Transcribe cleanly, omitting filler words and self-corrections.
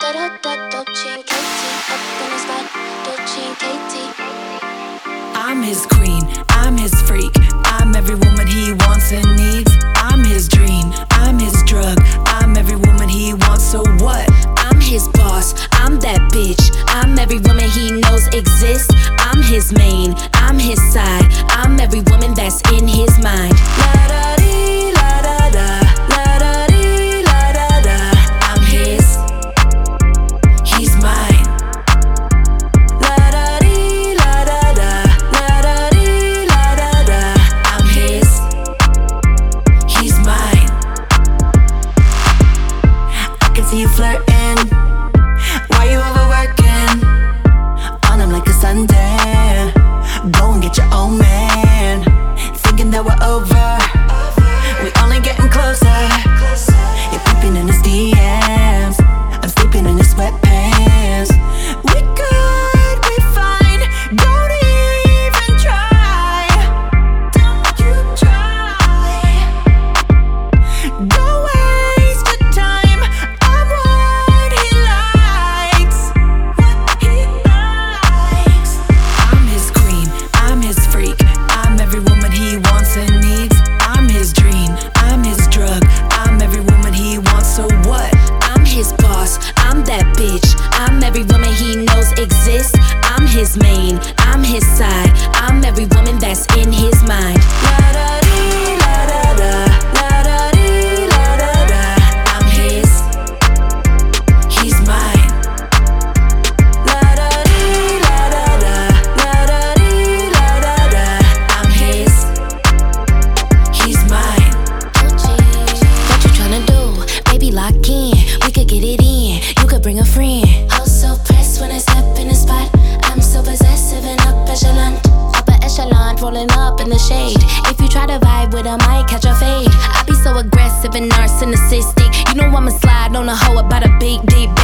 Dolce and Katie, up in the spot, Dolce and Katie. I'm his queen, I'm his freak, I'm every woman he wants and needs. I'm his dream, I'm his drug, I'm every woman he wants, so what? I'm his boss, I'm that bitch, I'm every woman he knows exists. I'm his main, I'm his side, I'm every woman that's in his mind. La-da-dee, la-da-da, la-da-dee, la-da-da. I'm his, he's mine. La-da-dee, la-da-da, la-da-dee, la-da-da. I'm his, he's mine. I can see you flirting, why you overworking? On him like a Sunday, go and get your own man. Thinking that we're over, we only getting closer. You're peeping in his DMs, I'm sleeping in his sweatpants. We could be fine, don't even try. Don't you try. Don't waste your time, I'm what he likes. What he likes. I'm his queen, I'm his freak, I'm every woman he wants and needs. I'm his dream, I'm his drug, I'm every woman he wants, so what? I'm his boss, I'm that bitch, I'm every woman he knows exists. I'm his main, I'm his side, I'm every woman that's in his mind. La-da-dee, la-da-da, la-da-dee, la-da-da. I'm his, he's mine. La-da-dee, la-da-da, la-da-dee, la-da-da. I'm his, he's mine. What you tryna do? Baby, lock in. We could get it in. You could bring a friend. Oh, so pressed when I step in the spot. I'm so possessive and upper echelon, rolling up in the shade. If you try to vibe with, I might catch a fade. I be so aggressive and narcissistic. You know I'ma slide on a hoe about a big, deep